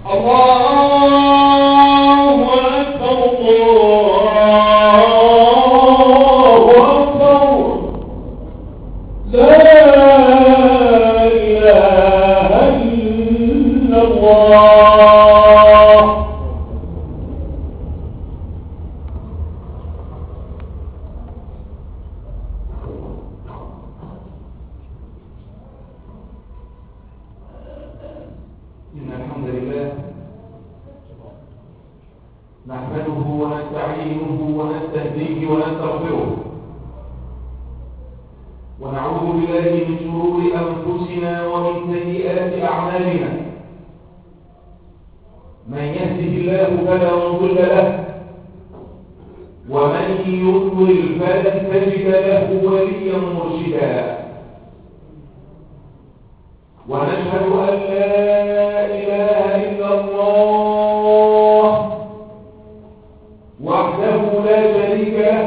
الله أكبر الله أكبر لا إله إلا الله. إن الحمد لله نحمده ونستعينه ونستهديه ونستغفره ونعوذ بالله من شرور أنفسنا ومن سيئات أعمالنا. من يهده الله فلا مضل له ومن يضلل فلن تجد له وليا مرشدا. ونشهد أن لا إله إلا الله وحده لا شريك له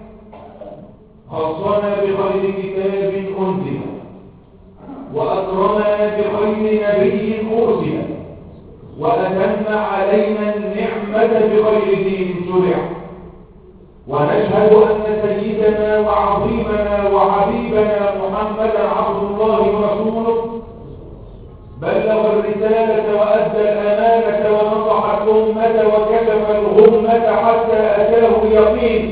خصنا بخير كتاب أنزل وأكرمنا بخير نبي أرسل وأتم علينا النعمة بخير دين شرع. ونشهد أن سيدنا وعظيمنا وحبيبنا محمدا عبد الله ورسوله بلغ الرسالة وأدى الأمانة ونصح الأمة وكشف الغمة حتى أتاه اليقين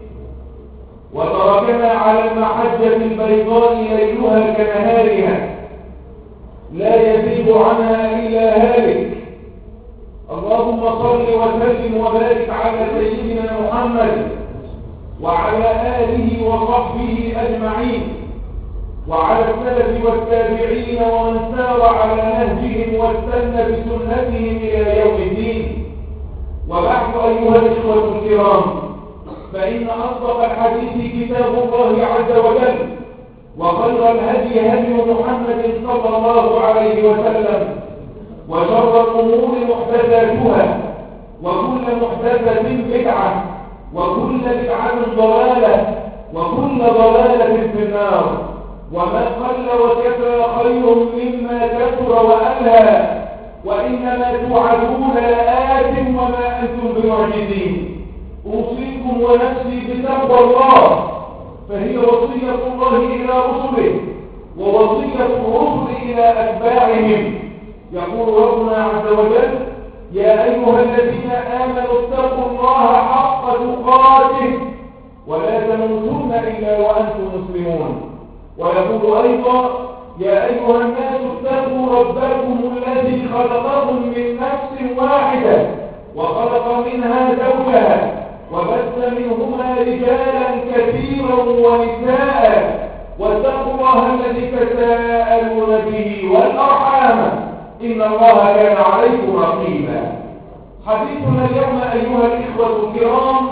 وتركنا على المحجة البيضاء ليلها كنهارها لا يزيد عنها إلا هالك. اللهم صل وسلم وبارك على سيدنا محمد وعلى آله وصحبه أجمعين وعلى السلف والتابعين ومن سار على نهجهم واستنى بسنتهم إلى يوم الدين. وبعد أيها الإخوة الكرام، فإن أصدق الحديث كتاب الله عز وجل وخير الهدي هدي محمد صلى الله عليه وسلم وشر الأمور محدثاتها وكل محدثة بدعة وكل بدعة ضلالة وكل ضلالة في النار. وما قل وكفى خير مما كثر وألهى وإنما توعدون لآت وما أنتم بمعجزين. أوصيكم ونفسي بتقوى الله فهي وصية الله إلى رسله ووصية الرسل إلى أتباعهم. يقول ربنا عز وجل: يا أيها الذين آمنوا اتقوا الله حق تقاته ولا تموتن إلا وأنتم مسلمون. ويقول أيضا: يا أيها الناس اتقوا ربكم الذي خلقكم من نفس واحدة وخلق منها زوجها وبث منهما رجالا كثيرا ونساء واتقوا الله الذي تساءلون به والأرحام إن الله كان عليكم رقيبا. حديثنا اليوم أيها الإخوة الكرام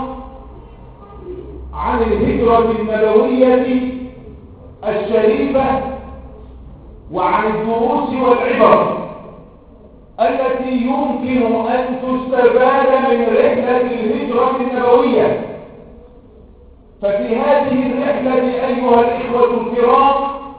عن الهجرة النبوية الشريفة وعن الدروس والعبر التي يمكن أن تستفاد من رحلة الهجرة النبوية. ففي هذه الرحلة أيها الإخوة الكرام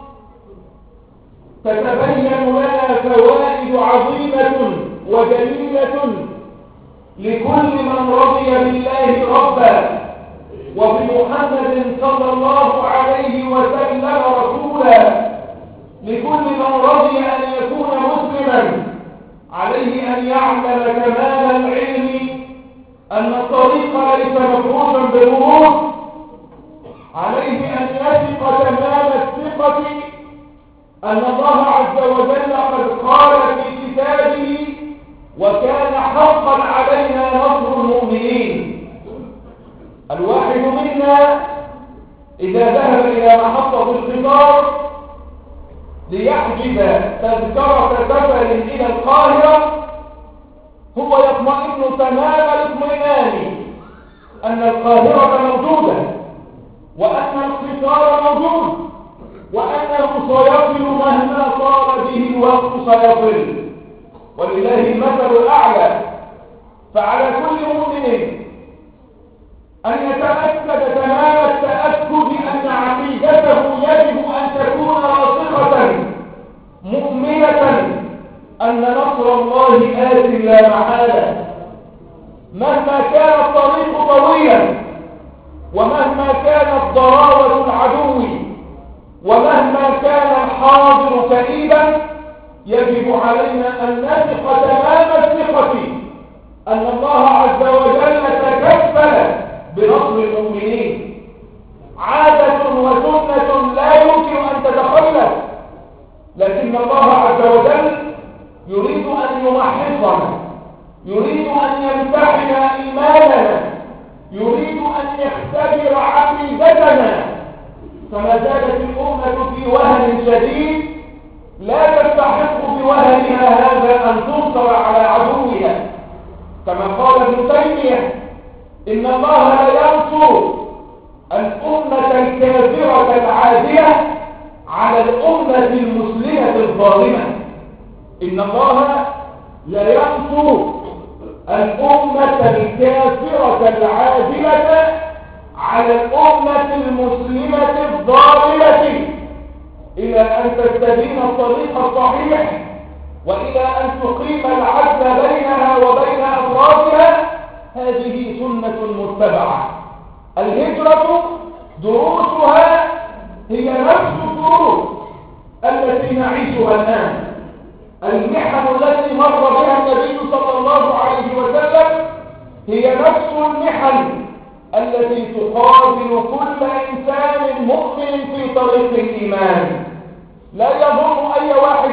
تتبين لنا فوائد عظيمة وجميلة لكل من رضي بالله ربا وبمحمد صلى الله عليه وسلم رسولا. لكل من رضي أن يكون مسلما عليه أن يعلم تمام العلم أن الطريق ليس مفروشا بالورود. عليه أن يثق تمام الثقة أن الله عز وجل قد قال في كتابه: وكان حقا علينا نصر المؤمنين. الواحد منا إذا ذهب إلى محطة القطار ليحجز تذكرة سفر إلى القاهرة هو يطمئن تمام الاطمئنان أن القاهرة موجودة وأن القطار موجود وأنه سيصل مهما طال به الوقت سيصل، ولله المثل الأعلى. فعلى كل مؤمن أن يتأكد تمام التأكد أن عقيدته يجب أن تكون راسخة مؤمنة أن نصر الله آت لا محالة، مهما كان الطريق طويلا، ومهما كانت ضراوة العدو، ومهما كان الحاضر كئيبا، يجب علينا أن نثق تمام الثقة أن الله عز وجل تكفل بنصر المؤمنين. عادة وسنة لا يمكن أن تتخلف، لكن الله عز وجل يريد أن يمحصنا، يريد أن يمتحن إيماننا، يريد أن يختبر عقيدتنا. فما زالت الأمة في وهن شديد لا تستحق بوهنها هذا أن تنصر على عدوها، كما قال ابن تيمية: إن الله لا ينصر الأمة الكافرة العادية على الأمة المسلمة الظالمة. إن الله لا ينصر الأمة الكافرة العادلة على الأمة المسلمة الظالمة، إلى أن تستبين الطريق الصحيح، وإلى أن تقيم العدل بينها وبين أفرادها. هذه سنة متبعة. الهجرة دروسها هي نفس الدروس التي نعيشها الآن. المحن التي مر بها النبي صلى الله عليه وسلم هي نفس المحن التي تقابل كل إنسان مؤمن في طريق الإيمان. لا يظن أي واحد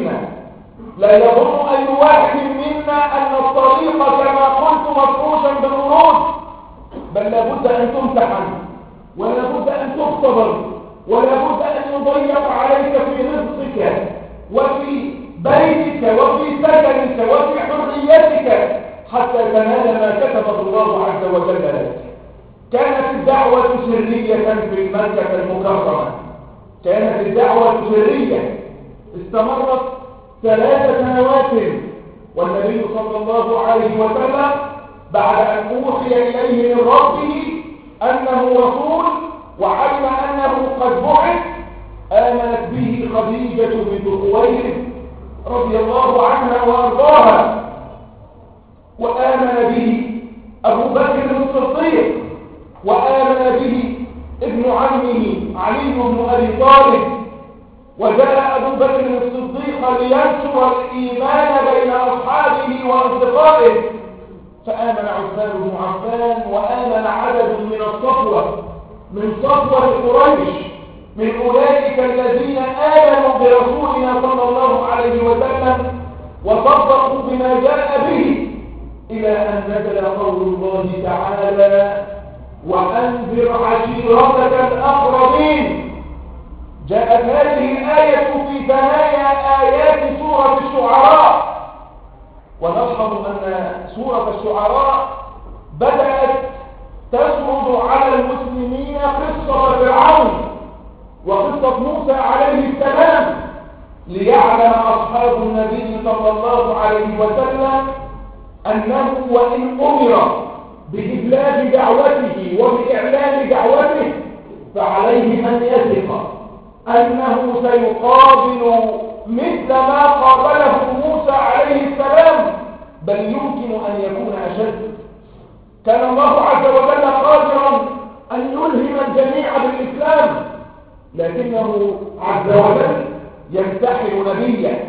منا أن الطريق كما قلت مفروشا بالورود، بل لابد أن تمتحن، ولابد أن تختبر، ولابد أن يضيق عليك في رزقك وفي بيتك وفي سكنك وفي حريتك حتى تنال ما كتبه الله عز وجل لك. كانت الدعوة سرية في مكة المكرمة، كانت الدعوة سرية، استمرت 3 سنوات، والنبي صلى الله عليه وسلم بعد أن أوحي إليه من ربه أنه رسول وعلم أنه قد بعث، آمنت به خديجة بنت خويلد رضي الله عنها وأرضاها، وآمن به أبو بكر الصديق، وآمن به ابن عمه علي بن أبي طالب، وجاء أبو بكر الصديق لينشر الإيمان بين أصحابه وأصدقائه، فآمن عثمان بن عفان، وآمن عدد من الصفوة، من صفوة قريش، من أولئك الذين آمنوا برسولنا صلى الله عليه وسلم وصدقوا بما جاء به، إلى أن نزل قول الله تعالى: وأنذر عشيرتك الأقربين. جاءت هذه الآية في ثنايا آيات سورة الشعراء، ونلحظ أن سورة الشعراء بدأت تسرد على المسلمين قصة فرعون وقصة موسى عليه السلام، ليعلم أصحاب النبي صلى الله عليه وسلم أنه وإن أمر بإبلاغ دعوته وبإعلان دعوته فعليه أن يثق أنه سيقابل مثل ما قابله موسى عليه السلام، بل يمكن أن يكون أشد. كان الله عز وجل قادرا أن يلهم الجميع بالإسلام، لكنه عز وجل يمتحن نبيه،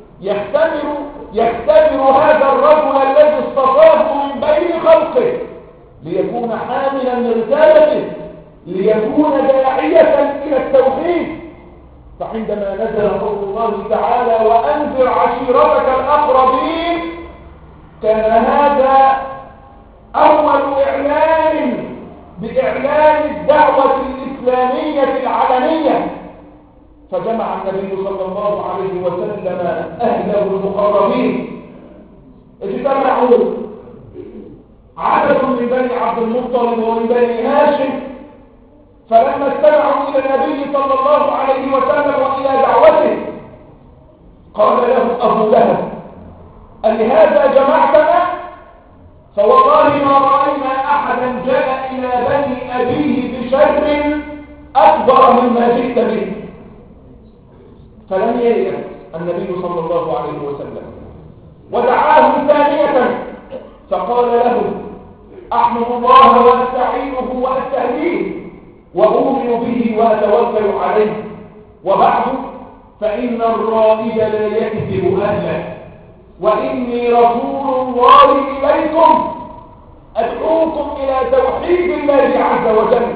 يختبر هذا الرجل الذي اصطفاه من بين خلقه ليكون حاملا لرسالته، ليكون داعية إلى التوحيد. فعندما نزل قول الله تعالى: وأنذر عشيرتك الأقربين، كان هذا أول إعلان بإعلان الدعوة الإسلامية العلنية، فجمع النبي صلى الله عليه وسلم أهله المقربين، اجتمعوا عدد من بني عبد المطلب ومن بني هاشم، فلما استمعوا إلى النبي صلى الله عليه وسلم وإلى دعوته قال له أبو لهب: ألهذا جمعتنا؟ فوالله ما رأينا أحدا جاء إلى بني أبيه بشر أكبر مما جئت به. فلم ييأس النبي صلى الله عليه وسلم، ودعاهم ثانية فقال لهم: أحمد الله وأستعينه وأستهديه وأؤمن به وأتوكل عليه، وبعد فإن الرائد لا يكذب أهله، وإني رسول الله إليكم أدعوكم إلى توحيد الله عز وجل،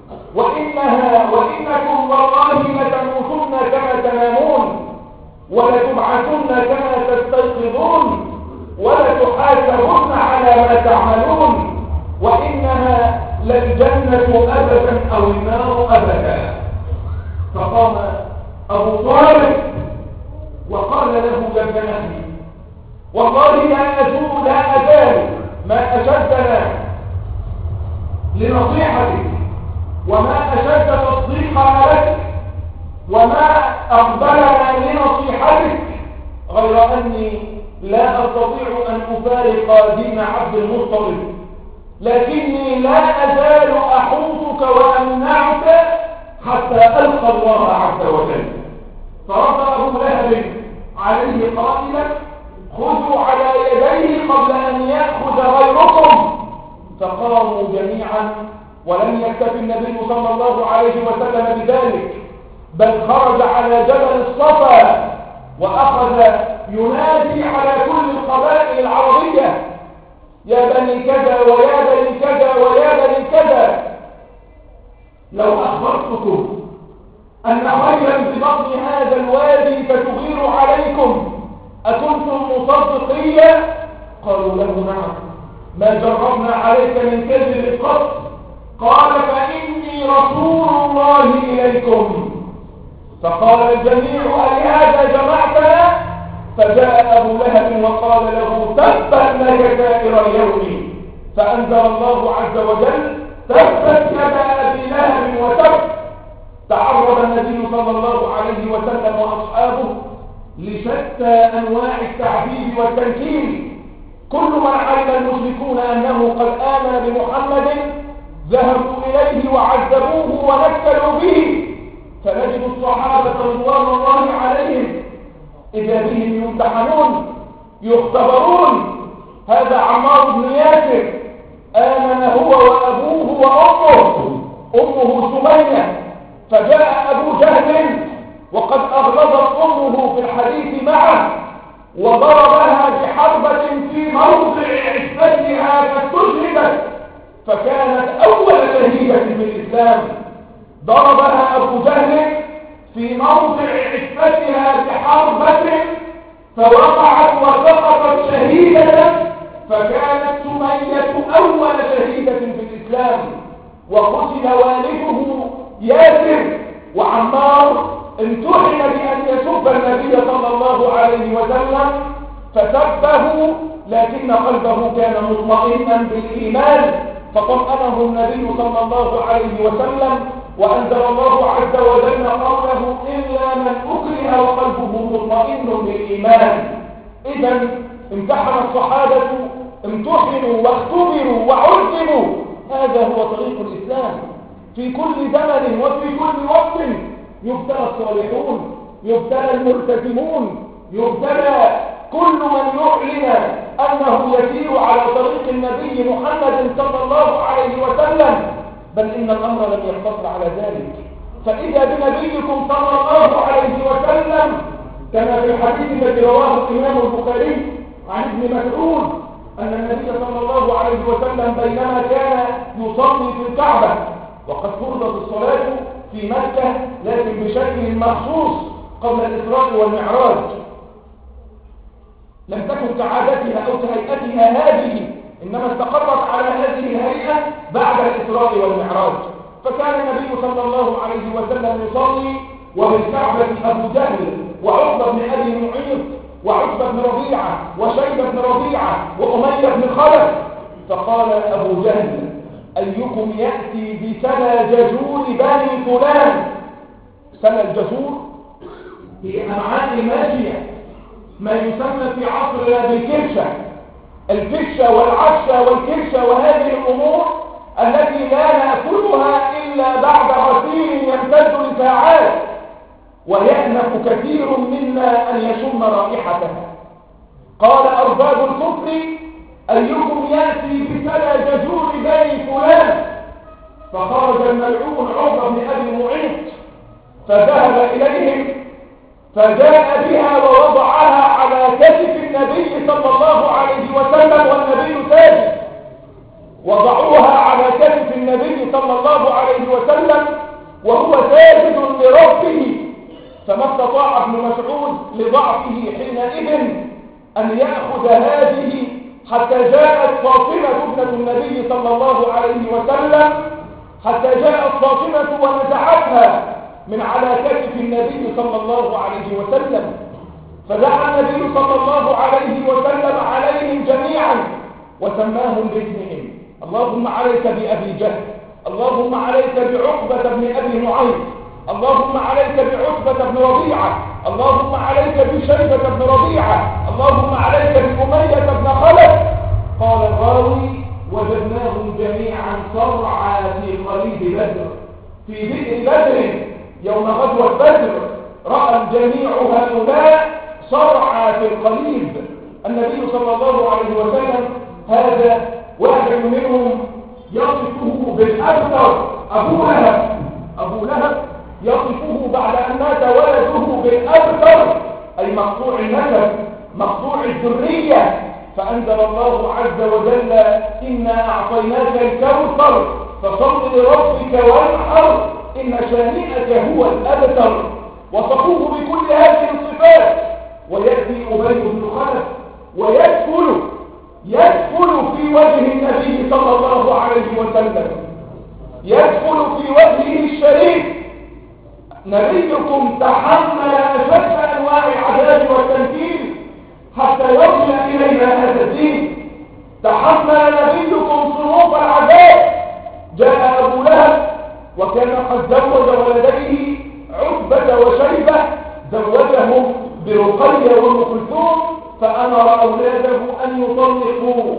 وإنكم والله لتموتن كما تنامون ولتبعثن كما تستيقظون ولتحاسبن على ما تعملون، وإنها للجنة أبدا أو النار أبدا. فقام أبو طالب وقال له: يا ابن أخي، والله لا أزال ما أشدنا لنصيحتك وما أشد تصديقنا لك وما أقبلنا لنصيحتك، غير أني لا أستطيع أن أفارق دين عبد المطلب، لكني لا أزال أحوطك وأمنعك حتى ألقى الله عز وجل. فرد أبو لهب عليه قائلا: خذوا على يديه قبل أن يأخذ غيركم. فقاموا جميعا، ولم يكتف النبي صلى الله عليه وسلم بذلك، بل خرج على جبل الصفا وأخذ ينادي على كل القبائل العربية: يا بني كذا ويا بني كذا ويا بني كذا، لو أخبرتكم أن خيلا ببطن هذا الوادي فتغير عليكم أكنتم مصدقية؟ قالوا له: نعم، ما جربنا عليك من كذب قط. قال: فإني رسول الله إليكم. فقال الجميع: ألهذا جمعتنا؟ فجاء أبو لهب وقال له: تبت لك سائر اليوم. فأنزل الله عز وجل: تبت يدا أبي لهب وتب. تعرض النبي صلى الله عليه وسلم وأصحابه لشتى أنواع التعذيب والتنكيل. كل من علم المشركون أنه قد آمن بمحمد ذهبوا إليه وعذبوه ونكلوا به، فنجد الصحابة رضوان الله عليهم إذا بهم يمتحنون يختبرون. هذا عمار بن ياسر آمن هو وأبوه وأمه، أمه سمية، فجاء أبو جهل وقد أغلظت أمه في الحديث معه وضربها بحربة في موضع عفتها فاستشهدت، فكانت أول شهيدة في الإسلام. ضربها أبو جهل في موضع عفتها بحربة فوقعت وسقطت شهيدة، فكانت سمية أول شهيدة في الإسلام. وقتل والده ياسر، وعمار امتحن بأن يسب النبي صلى الله عليه وسلم فسبه، لكن قلبه كان مطمئنا بالإيمان فطمأنه النبي صلى الله عليه وسلم، وأنزل الله عز وجل قوله: إلا من أكره وقلبه مطمئن بالإيمان. إذا امتحن الصحابة، امتحنوا واختبروا وعذبوا. هذا هو طريق الإسلام. في كل زمن وفي كل وقت يبتلى الصالحون، يبتلى الملتزمون، يبتلى كل من يعلن أنه يسير على طريق النبي محمد صلى الله عليه وسلم. بل إن الأمر لم يقتصر على ذلك، فإذا بنبيكم صلى الله عليه وسلم كما في الحديث الذي رواه الإمام البخاري عن ابن مسعود أن النبي صلى الله عليه وسلم بينما كان يصلي في الكعبة وقد فرضت الصلاة في مكة لكن بشكل مخصوص قبل الإسراء والمعراج، لم تكن كعادتها أو كهيئتها هذه، إنما استقرت على هذه الهيئة بعد الإسراء والمعراج. فكان النبي صلى الله عليه وسلم يصلي وبالكعبة أبو جهل وعقبة بن أبي معيط وعتبة بن ربيعة وشيبة بن ربيعة وأمية بن خلف. فقال أبو جهل: أيكم يأتي بسنى جزور بني فلان؟ سنى الجزور هي أمعاء الماشية، ما يسمى في عصرنا بالكرشة، الفشة والعشة والكرشة، وهذه الأمور التي لا نأكلها إلا بعد غسيل يمتد لساعات. ويأنف كثير منا أن يشم رائحتها. قال أرباب الكفر: أيكم يأتي بسلا جزور بني فلان؟ فخرج الملعون عقبة بن أبي معيط فذهب إليهم فجاء بها ووضعها على كتف النبي صلى الله عليه وسلم والنبي ساجد. وضعوها على كتف النبي صلى الله عليه وسلم وهو ساجد لربه، فما استطاع ابن مسعود لضعفه حينئذ أن يأخذ هذه حتى جاءت فاطمة ابنة النبي صلى الله عليه وسلم، حتى جاءت فاطمة ونزعتها من على كتف النبي صلى الله عليه وسلم. فدعا النبي صلى الله عليه وسلم عليهم جميعا وسماهم باسمهم: اللهم عليك بأبي جهل، اللهم عليك بعقبة بن أبي معيط، اللهم عليك بعتبة بن ربيعة، اللهم عليك بشيبة بن ربيعة، اللهم عليك بأمية بن خلف. قال الراوي: وجدناهم جميعا صرعى في قليب بدر، في بئر بدر يوم غزوة بدر رأى الجميع هؤلاء صرعى في القليب. النبي صلى الله عليه وسلم هذا واحد منهم يصفه بالأبتر، أبو لهب يصفه بعد أن مات ولده بالأبتر، أي مقطوع النسب مقطوع الذرية. فأنزل الله عز وجل: إنا أعطيناك الكوثر فصل لربك وانحر إن شانئك هو الأبتر. وصفوه بكل هذه الصفات. ويأتي أبي بن خلف ويدخل في وجه النبي صلى الله عليه وسلم، يدخل في وجهه الشريف: نبيكم تحمل أشد أنواع العذاب والتنكيل حتى يصل إلينا هذا الدين. تحمل نبيكم صنوف العذاب. جاء أبو لهب وكان قد زوج ولديه عتبة وشيبة، زوجهم برقية وأم كلثوم، فأمر أولاده أن يطلقوا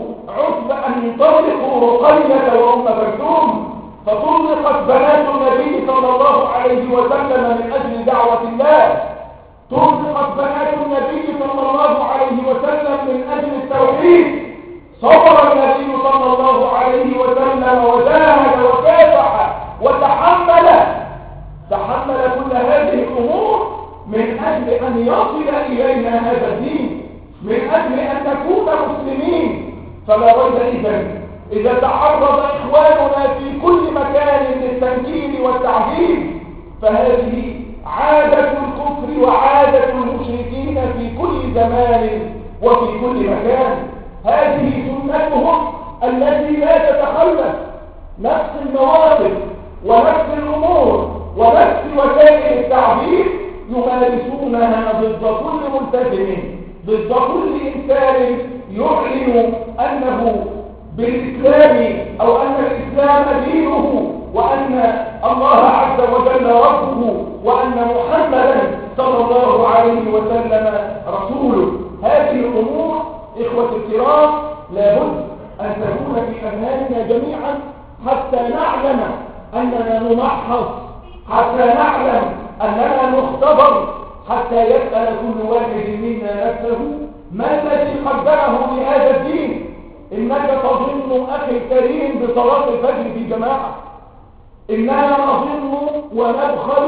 رقية وأم كلثوم. فطلقت بنات النبي صلى الله عليه وسلم من أجل دعوة الله، طلقت بنات النبي صلى الله عليه وسلم من أجل التوحيد. صبر النبي صلى الله عليه وسلم وجاهد وكافح وتحمل كل هذه الأمور من أجل أن يصل إلينا هذا الدين، من أجل أن نكون مسلمين. فلا ريب إذا تعرض إخواننا في كل مكان للتنكيل والتعذيب فهذه عادة الكفر وعادة المشركين في كل زمان وفي كل مكان. هذه سنتهم التي لا تتخلف، نفس المواقف ونفس الأمور ونفس وسائل التعبير يمارسونها ضد كل ملتزم، ضد كل إنسان يعلن أنه بالإسلام أو أن الإسلام دينه وأن الله عز وجل ربه وأن محمدا صلى الله عليه وسلم رسوله. هذه الأمور إخوة الكرام لابد أن تكون في أذهاننا جميعا حتى نعلم أننا نمحص، حتى نعلم أننا نختبر، حتى يسأل كل واحد منا نفسه: ما الذي قدمه لهذا الدين؟ إنك تظن أخي الكريم بصلاة الفجر في جماعة، إننا نظن ونبخل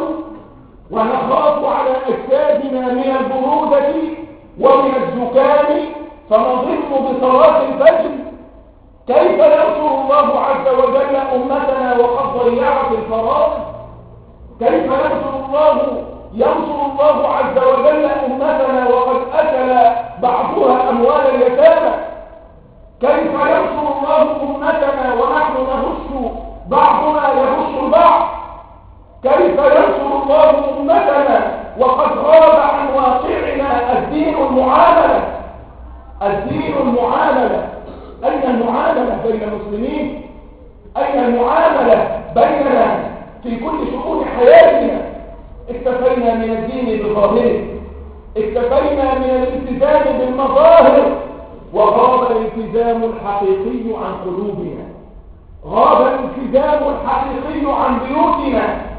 ونخاف على أجسادنا من البرودة ومن الزكام فنظن بصلاة الفجر. كيف ينصر الله عز وجل أمتنا وقد ضيعت الفرائض؟ كيف ينصر الله عز وجل أمتنا وقد أكل بعضها أموال اليتامى؟ كيف ينصر الله أمتنا ونحن نهش بعضنا يهش البعض؟ كيف ينصر الله أمتنا وقد غاب عن واقعنا الدين المعاملة؟ الدين المعاملة، أين المعاملة بين المسلمين؟ أين المعاملة بيننا في كل شؤون حياتنا؟ اكتفينا من الدين بظاهره، اكتفينا من الالتزام بالمظاهر، وغاب الالتزام الحقيقي عن قلوبنا، غاب الالتزام الحقيقي عن بيوتنا.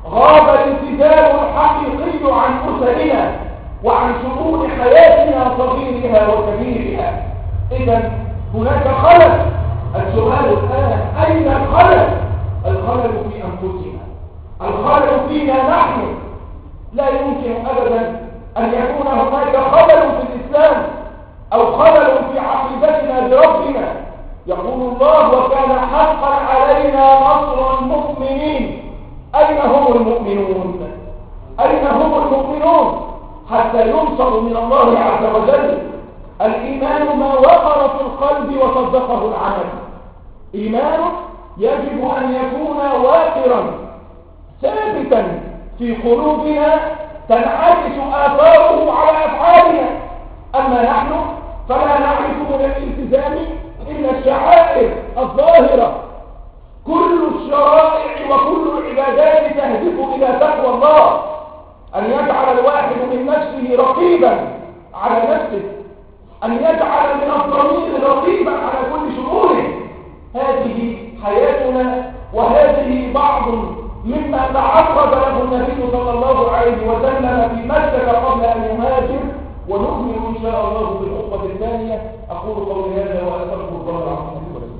غاب الالتزام الحقيقي عن أسرنا وعن شؤون حياتنا صغيرها وكبيرها. إذا هناك خلل. السؤال الآن أين الخلل؟ الخلل في أنفسنا، الخلل فينا نحن. لا يمكن أبدا أن يكون هناك خلل في الإسلام أو خلل في عقيدتنا بربنا. يقول الله: وكان حقا علينا نصر المؤمنين. أين هم المؤمنون؟ أين هم المؤمنون حتى ينصروا من الله عز وجل؟ الإيمان ما وقر في القلب وصدقه العمل. إيمان يجب أن يكون واقرا ثابتا في قلوبنا تنعكس آثاره على أفعالنا. أما نحن فلا نعرف من الالتزام إلا الشعائر الظاهرة. كل الشرائع وكل العبادات تهدف إلى تقوى الله، أن يجعل الواحد من نفسه رقيبا على نفسه، أن يجعل من الضمير رقيبا على كل شؤونه. هذه حياتنا، وهذه بعض مما تعرض له النبي صلى الله عليه وسلم في مكة قبل أن يهاجر، ونكمل إن شاء الله في الخطبة الثانية. أقول قولي هذا وأستغفر الله العظيم لي ولكم.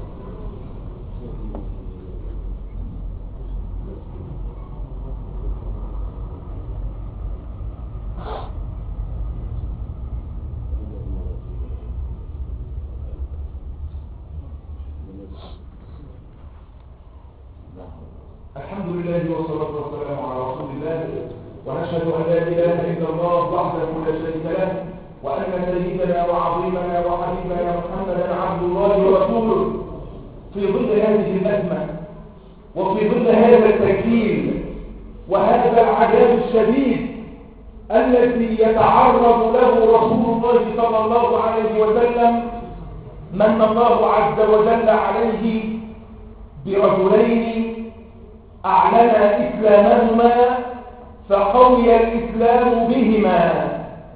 الحمد لله والصلاة والسلام على رسول الله، ونشهد أن لا إله إلا الله وحده لا شريك له، وأن سيدنا وعظيمنا وحبيبنا محمدا عبد الله ورسوله. في ظل هذه الأزمة وفي ظل هذا التكليل وهذا العذاب الشديد الذي يتعرض له رسول الله صلى الله عليه وسلم، من الله عز وجل عليه برجلين أعلنا إسلامهما فقوي الإسلام بهما.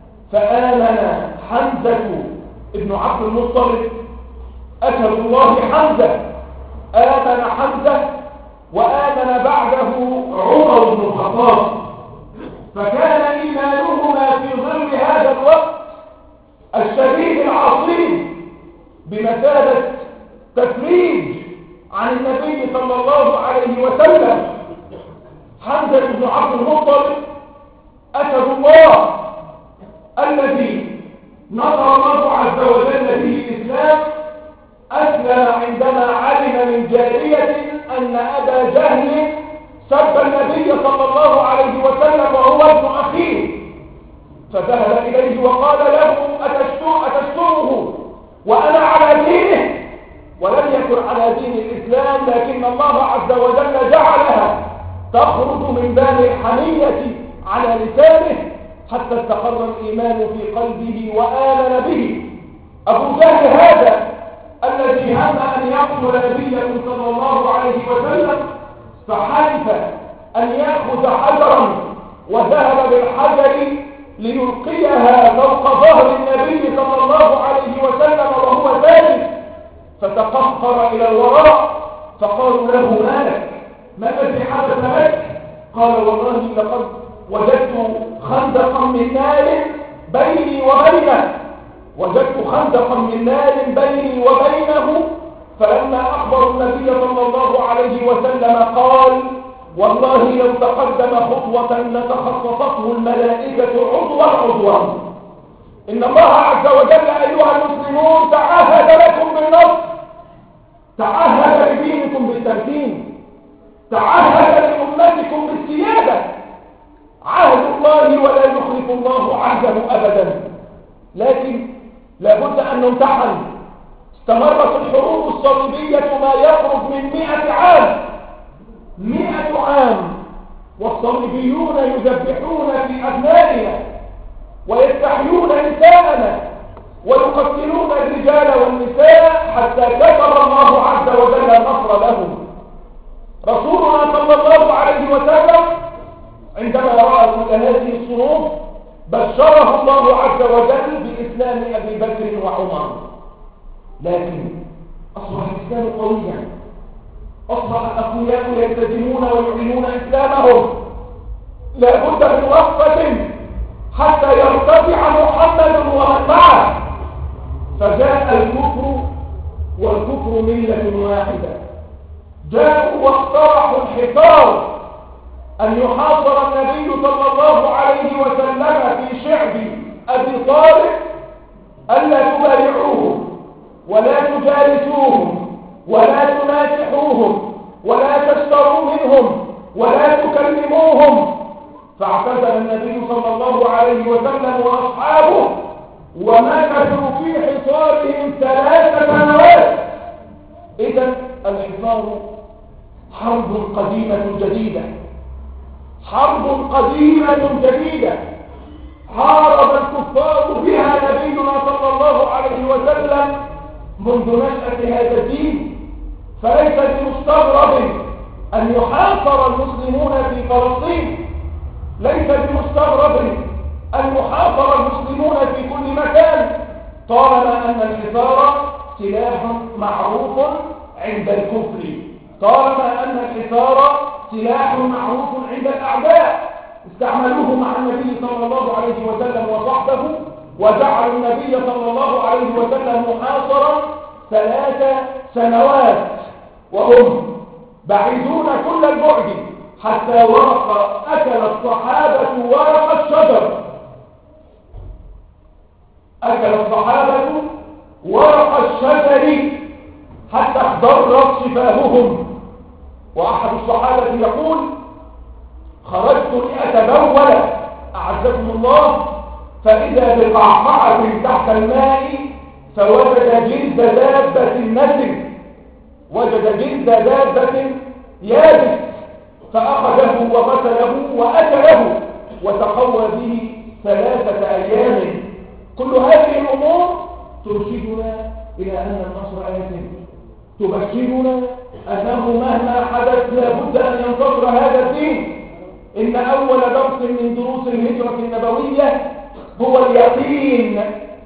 فآمن حمزة ابن عبد المطلب، أسد الله حمزة، آمن حمزة، وآمن بعده عمر بن الخطاب. فكان إيمانهما في ظل هذا الوقت الشديد العظيم بمثابة تفريج عن النبي صلى الله عليه وسلم. حمزة بن عبد المطلب أسد الله الذي نصر الله عز وجل به الإسلام، أسلم عندما علم من جارية أن أبا جهل سب النبي صلى الله عليه وسلم وهو ابن أخيه، فذهب إليه وقال له: أتشتمه وأنا على دينه؟ ولم يكن على دين الإسلام، لكن الله عز وجل جعلها تخرج من باب الحمية على لسانه حتى استقر الإيمان في قلبه وآمن به. أبو جهل هذا الذي هم أن يقتل نبيه صلى الله عليه وسلم، فحلف أن يأخذ حجرا وذهب بالحجر ليلقيها فوق ظهر النبي صلى الله عليه وسلم وهو ثابت، فتقهقر إلى الوراء فقالوا له: مالك؟ ما الذي حدث لك؟ قال: والله لقد وجدت خندقا من نار بيني وبينه، وجدت خندقا من نار بيني وبينه. فلما أخبر النبي صلى الله عليه وسلم قال: والله لو تقدم خطوة لتخطفته الملائكة عضوا. إن الله عز وجل أيها المسلمون تعهد لكم بالنصر، تعهد لدينكم بالتمكين، تعهد لأمتكم بالسيادة. عهد الله ولا يخلف الله عهده أبدا. لكن لابد أن نمتحن. استمرت الحروب الصليبية ما يقرب من 100 عام، 100 عام، والصليبيون يذبحون في أبنائنا ويستحيون نساءنا ويقتلون الرجال والنساء حتى كتب الله عز وجل النصر لهم. رسولنا صلى الله عليه وسلم عندما رأى كل هذه الصنوف بشره الله عز وجل بإسلام أبي بكر وعمر. لكن أصبح الإسلام قويا، أصبح الأقوياء يلتزمون ويعلنون إسلامهم، لابد من وقفة حتى يرتفع محمد ومن معه. فجاء الكفر والكفر ملة واحدة، جاءوا واقترحوا الحصار، أن يحاصر النبي صلى الله عليه وسلم في شعب أبي طالب، ألا تبايعوهم ولا تجالسوهم ولا تناكحوهم ولا تشتروا منهم ولا تكلموهم. فاعتزل النبي صلى الله عليه وسلم وأصحابه ومكثوا في حصارهم 3 سنوات. إذن الحصار حرب قديمة جديدة، حرب قديمة جديدة حارب الكفار بها نبينا صلى الله عليه وسلم منذ نشأة هذا الدين. فليس بمستغرب أن يحاصر المسلمون في فلسطين، ليس بمستغرب أن يحاصر المسلمون في كل مكان، طالما أن الحصار سلاح معروف عند الكفر، طالما أن الحصار سلاح معروف عند الأعداء. استعملوه مع النبي صلى الله عليه وسلم وصحبه، وجعلوا النبي صلى الله عليه وسلم محاصرا 3 سنوات، وهم بعيدون كل البعد حتى أكل الصحابة ورق الشجر، أكل الصحابة ورق الشجر حتى اخضرت شفاههم. وأحد الصحابة يقول: خرجت لأتبول أعزكم الله، فإذا بقعقعة تحت الماء فوجد جلد دابة نسم، وجد جلد دابة يابس، فأخذه وغسله وأكله وتقوى به 3 أيام. كل هذه الأمور ترشدنا إلى أن النصر آت، تبشرنا أنه مهما حدث لابد أن ينتصر هذا الدين. إن أول درس من دروس الهجرة النبوية هو اليقين،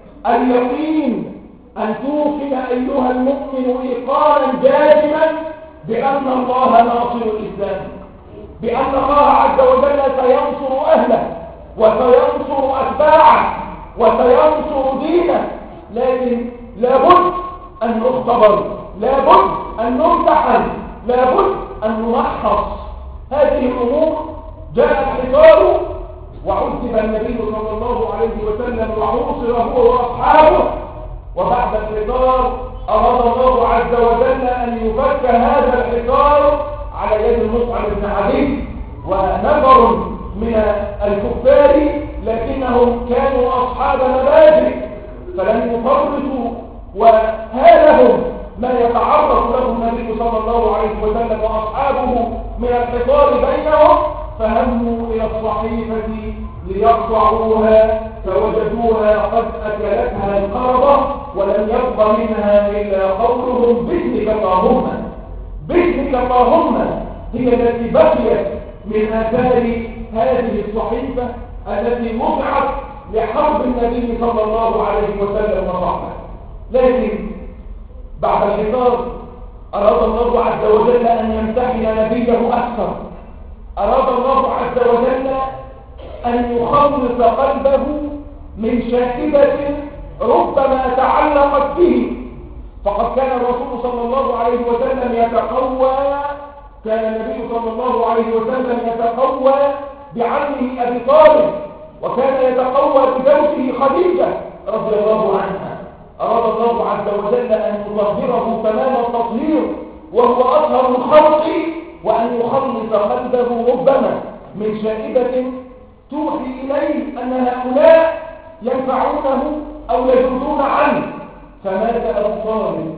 اليقين أن توقن أيها المؤمن إيقانا جازما بأن الله ناصر الإسلام، بأن الله عز وجل سينصر أهله وسينصر أتباعه وسينصر دينه. لكن لابد أن نختبر، لابد أن نمتحن، لابد أن نمحص هذه الأمور. جاء الحصار وعذب النبي صلى الله عليه وسلم وحوصر هو وأصحابه، وبعد الحصار أراد الله عز وجل أن يفك هذا الحصار على يد مصعب بن عدي ونفر من الكفار، لكنهم كانوا أصحاب مبادئ فلم يفرطوا، وهالهم ما يتعرض له النبي صلى الله عليه وسلم وأصحابه من الحصار بينهم، فهموا إلى الصحيفة ليقطعوها فوجدوها قد أكلتها القرضة، ولم يبق منها إلا قولهم: باسمك اللهم، باسمك اللهم. هي التي بقيت من آثار هذه الصحيفة التي وضعت لحرب النبي صلى الله عليه وسلم وصحبه. لكن بعد الحصار أراد الله عز وجل أن يمتحن نبيه أكثر، أراد الله عز وجل أن يخلص قلبه من شاكبة ربما تعلقت به. فقد كان الرسول صلى الله عليه وسلم يتقوى، كان النبي صلى الله عليه وسلم يتقوى بعمه أبي طالب، وكان يتقوى بزوجه خديجة رضي الله عنها. أراد الله عز وجل أن يطهره تمام التطهير وهو أطهر الخلق، وأن يخلص قلبه ربما من شائبة توحي إليه أن هؤلاء ينفعونه أو يجوزون عنه. فمات أبو طالب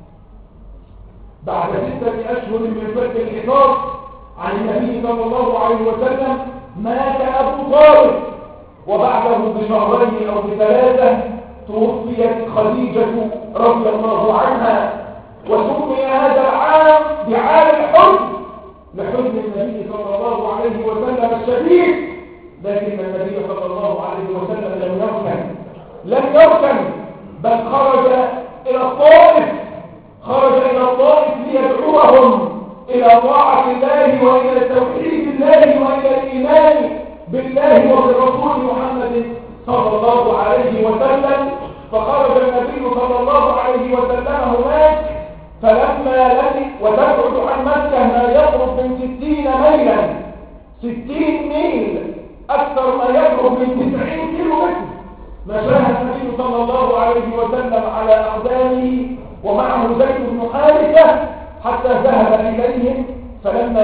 بعد 6 أشهر من فك الحصار عن النبي صلى الله عليه وسلم. مات أبو طالب، وبعده بشهرين أو ب3 توفيت خديجة رضي الله عنها. وسمي هذا العام بعام الحزن لحزن النبي صلى الله عليه وسلم الشديد. لكن النبي صلى الله عليه وسلم لم يركن بل خرج إلى الطائف، خرج إلى الطائف ليدعوهم إلى طاعة الله وإلى توحيد الله وإلى الإيمان بالله وبرسول محمد صلى الله عليه وسلم. فخرج النبي صلى الله عليه وسلم هناك فلما لم وتبعد عن مكة ما يقرب من 60 ميلا، 60 ميل، أكثر ما يقرب من 90 كيلو متر. مشاها النبي صلى الله عليه وسلم على أقدامه ومعه زيد بن حارثة حتى ذهب إليهم، فلما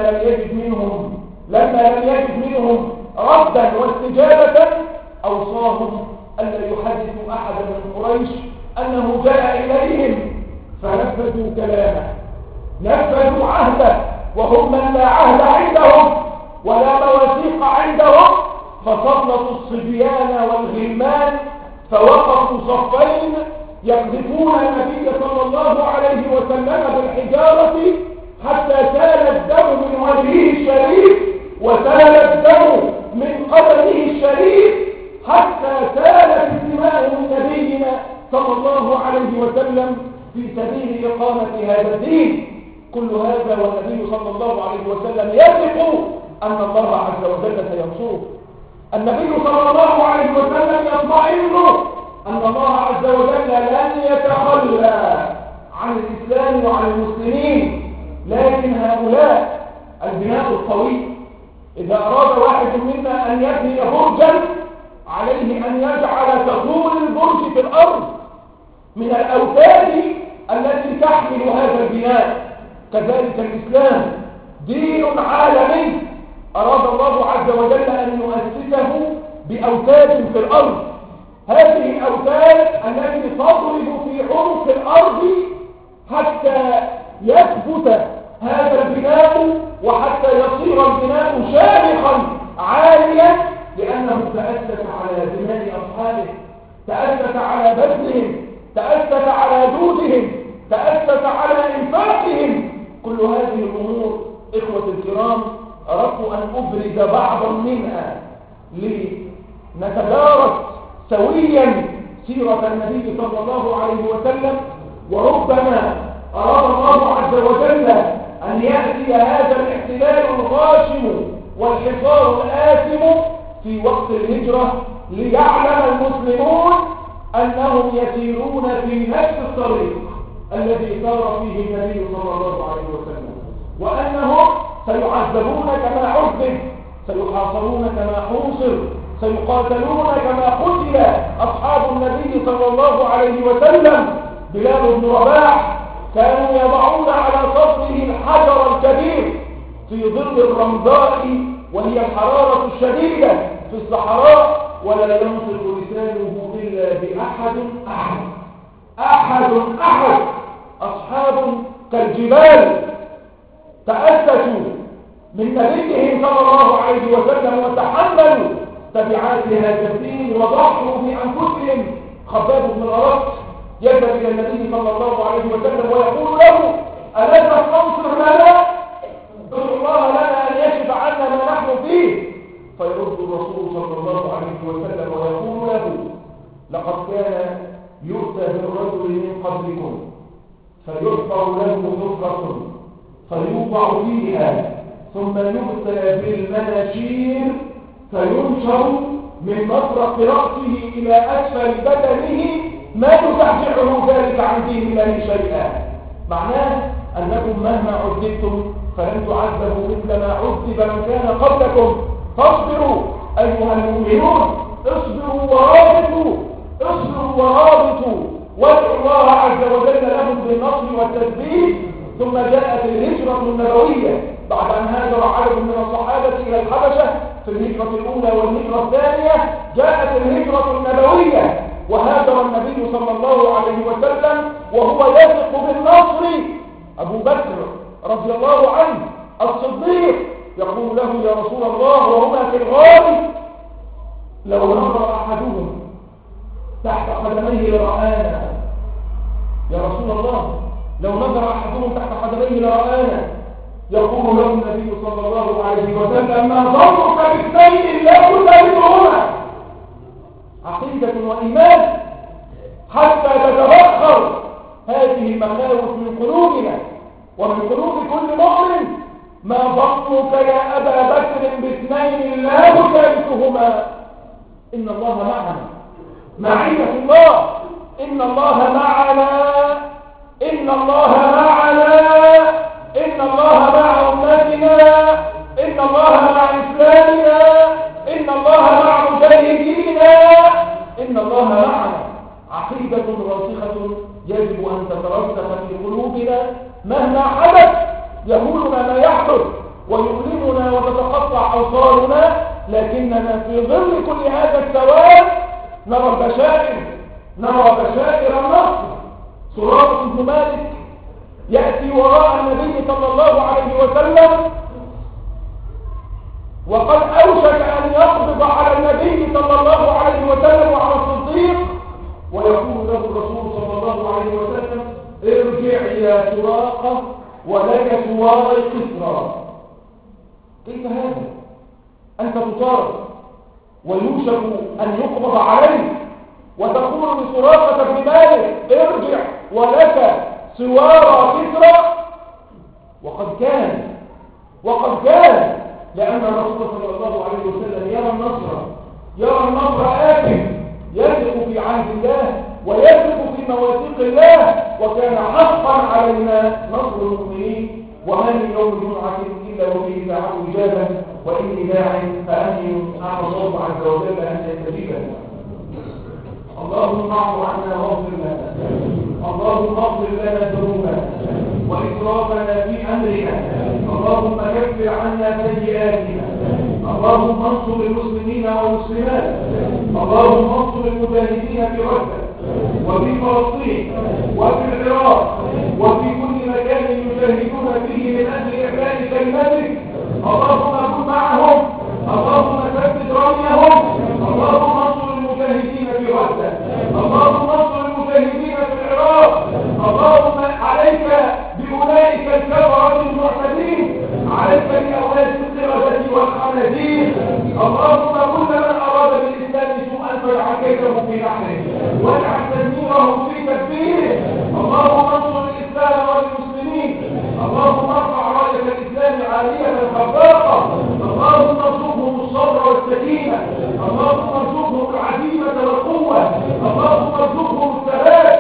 لم يجد منهم ردا واستجابة أوصاهم ألا يحدثوا أحدا من قريش أنه جاء إليهم، فنفذوا كلامه، نفذوا عهده، وهم من لا عهد عندهم ولا مواثيق عندهم، فسلطوا الصبيان والغلمان فوقفوا صفين يقذفون النبي صلى الله عليه وسلم بالحجارة حتى سال الدم من وجهه الشريف وسال الدم من قدمه الشريف حتى سالت دماء نبينا صلى الله عليه وسلم في سبيل إقامة هذا الدين. كل هذا والنبي صلى الله عليه وسلم يثق أن الله عز وجل سينصره. النبي صلى الله عليه وسلم يطمئن أن الله عز وجل لن يتخلى عن الإسلام وعن المسلمين. لكن هؤلاء البناء الطويل، إذا أراد واحد منا أن يبني برجا عليه أن يجعل تطول البرج في الأرض من الأوتاد التي تحمل هذا البناء. كذلك الإسلام دين عالمي أراد الله عز وجل أن يؤسسه بأوتاد في الأرض. هذه الأوتاد التي تضرب في عمق الأرض حتى يثبت هذا البناء وحتى يصير البناء شامخا عاليا، لأنه تأسس على دماء أصحابه، تأسس على بذلهم، تأسس على جودهم، تأسس على إنفاقهم. كل هذه الأمور إخوة الكرام أردت أن أبرز بعضا منها لنتدارس سويا سيرة النبي صلى الله عليه وسلم. وربما أراد الله عز وجل أن يأتي هذا الاحتلال الغاشم والحصار الآثم في وقت الهجرة ليعلم المسلمون أنهم يسيرون في نفس الطريق الذي سار فيه النبي صلى الله عليه وسلم، وأنهم سيعذبون كما عذب، سيحاصرون كما حوصر، سيقاتلون كما قتل أصحاب النبي صلى الله عليه وسلم. بلال بن رباح كانوا يضعون على صدره الحجر الكبير في ظل الرمضاء وهي الحرارة الشديدة في الصحراء، ولا ينطق لسانه إلا بأحد أحد. أصحاب كالجبال تأسسوا من نبيهم صلى الله عليه وسلم وتحملوا تبعات هذا الدين وضحوا بأنفسهم. خباب بن الأرط يذهب إلى النبي صلى الله عليه وسلم ويقول له: ألا تستنصر لنا؟ ادعو الله لنا أن يكشف عنا ما نحن فيه. فيرد الرسول صلى الله عليه وسلم ويقول له: لقد كان يؤتى بالرجل من قبلكم فيحفر له حفرة فيوضع فيها ثم يؤتى بالمناشير فينشر من مفرق رأسه إلى أسفل بدنه ما يزعزعه ذلك عن دين الله شيئا. معناه أنكم مهما عذبتم فلن تعذبوا مثل ما عذب من كان قبلكم. فاصبروا أيها المؤمنون، اصبروا ورابطوا، اصبروا ورابطوا، وادعوا الله عز وجل لهم بالنصر والتثبيت. ثم جاءت الهجرة النبوية بعد أن هاجر عدد من الصحابة إلى الحبشة في الهجرة الأولى والهجرة الثانية. جاءت الهجرة النبوية وهاجر النبي صلى الله عليه وسلم وهو يثق بالنصر. أبو بكر رضي الله عنه الصديق يقول له: يا رسول الله وهما في الغار لو نظر أحدهم تحت قدميه لرآنا. يا رسول الله لو نظر أحدهم تحت قدميه لرآنا. يقول له النبي صلى الله عليه وسلم: ما ظنك باثنين لا تثالثهما. عقيدة وإيمان حتى تتبخر هذه المخاوف من قلوبنا ومن قلوب كل مؤمن ما ظنك يا أبا بكر باثنين الله ثالثهما إن الله معنا معية الله إن الله معنا إن الله معنا إن الله مع أمتنا إن الله مع إسلامنا إن الله مع مجاهدينا إن الله معنا عقيدة راسخة يجب أن تترسخ في قلوبنا مهما حدث يهولنا ما يحدث ويؤلمنا وتتقطع أوصالنا لكننا في ظل كل هذا السواد نرى بشائر النصر. سراقة بن مالك يأتي وراء النبي صلى الله عليه وسلم وقد أوشك أن يقبض على النبي صلى الله عليه وسلم وعلى الصديق ويقول له الرسول صلى الله عليه وسلم ارجع يا سراقة ولك سوار القسرى. كيف هذا؟ أنت تطارد ويوشك أن يقبض عليك وتقول لسراقة بن مالك ارجع ولك سوار كسرى. وقد كان لأن الرسول صلى الله عليه وسلم يرى النصر آتٍ يثق في عهد الله ويثق في مواثيق الله وكان حقا علينا نصر المؤمنين. وما من يوم جمعة إلا وفيه ساعة إجابة وإني داع فأني أعطى الله عز وجل أن يستجيب لنا. اللهم اعف عنا واغفر لنا اللهم اغفر لنا ذنوبنا وإسرافنا في أمرنا اللهم كفر عنا سيئاتنا اللهم انصر المسلمين والمسلمات اللهم انصر المجاهدين في غزة وفي فلسطين وفي العراق وفي كل مكان يجاهدون فيه من أجل إعلاء كلمتك اللهم كن معهم اللهم ثبت رميهم اللهم انصر المجاهدين في غزة اللهم انصر المجاهدين في العراق اللهم عليك بأولئك الكفرة المعتدين عليك بأولئك القردة والخنازير اللهم كل من أراد بالإسلام سوءا فاجعل كيده في نحره واجعل تدميره في تدبيره اللهم انصر الإسلام والمسلمين اللهم ارفع راية الإسلام عالية خفاقة اللهم ارزقهم الصبر والسكينة اللهم ارزقهم العزيمة والقوة اللهم ارزقهم الثبات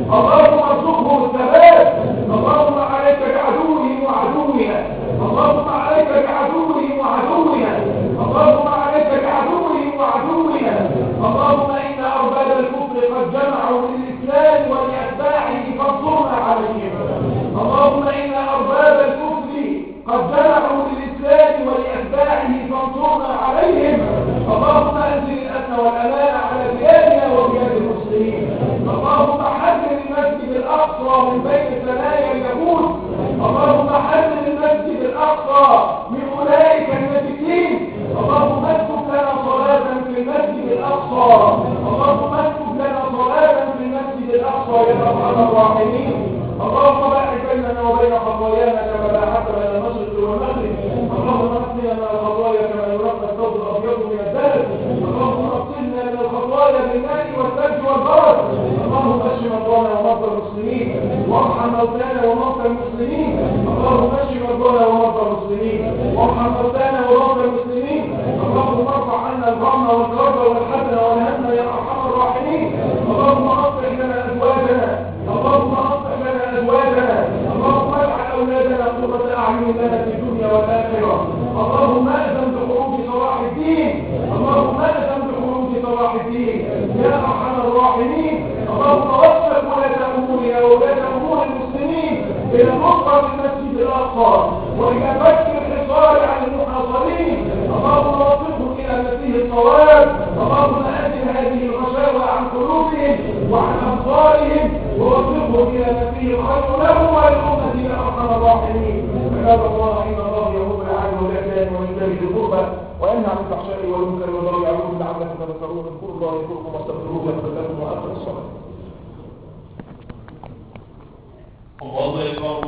اللهم عليك بعدوهم وعدونا اللهم عليك بعدوهم وعدونا اللهم عليك بعدوهم وعدونا اللهم إن أرباب الكفر قد جمعوا للإسلام ولأتباعه فانصرنا عليهم اللهم إن أرباب الكفر قد جمعوا للإسلام ولأتباعه فانصرنا عليهم اللهم أنزل الأمن والأمان على بلادنا وبلاد المسلمين اللهم حرر المسجد الأقصى من بين ثنايا اليهود اللهم حرر المسجد الأقصى من أولئك النبيين اللهم اكتب لنا صلاة في المسجد الأقصى اللهم اكتب لنا صلاة في المسجد الأقصى يا أرحم الراحمين اللهم باعد بيننا وبين خطايانا كما باعدت بين المشرق والمغرب اللهم اغسلنا من الخطايا كما ينقى الثوب الأبيض من الدنس اللهم اغسلنا من الخطايا بالماء والثلج والبرد اللهم اشف مرضانا ومرضى المسلمين وارحم موتانا وموتى المسلمين اللهم اشف مرضانا ومرضى المسلمين وارحم موتانا وموتى المسلمين اللهم ارفع عنا الغم والكرب والحزن والهم يا ارحم الراحمين اللهم اصلح لنا ازواجنا اللهم اصلح لنا ازواجنا اللهم اجعل اولادنا قرة اعين لنا في الدنيا والاخره اللهم اذن بخروج صلاح الدين اللهم اذن بخروج صلاح الدين يا ارحم الراحمين اللهم وفق ولاة امورنا وولاة امور المسلمين الى نصرة المسجد الاقصى والى فك الحصار عن المحاصرين اللهم وفقهم الى مسيح الصواب اللهم ازل هذه الغشاوة عن قلوبهم وعن ابصارهم ووفقهم الى مسيح الخير لهم وللامة يا ارحم الراحمين عباد الله ان الله يقول بالعدل والاحسان وإيتاء ذي القربى وينهى عن الفحشاء والمنكر والبغي يعظكم لعلكم تذكرون اذكروا الله يذكركم واستغفروه يغفر لكم واقيموا الصلاة. الله أكبر.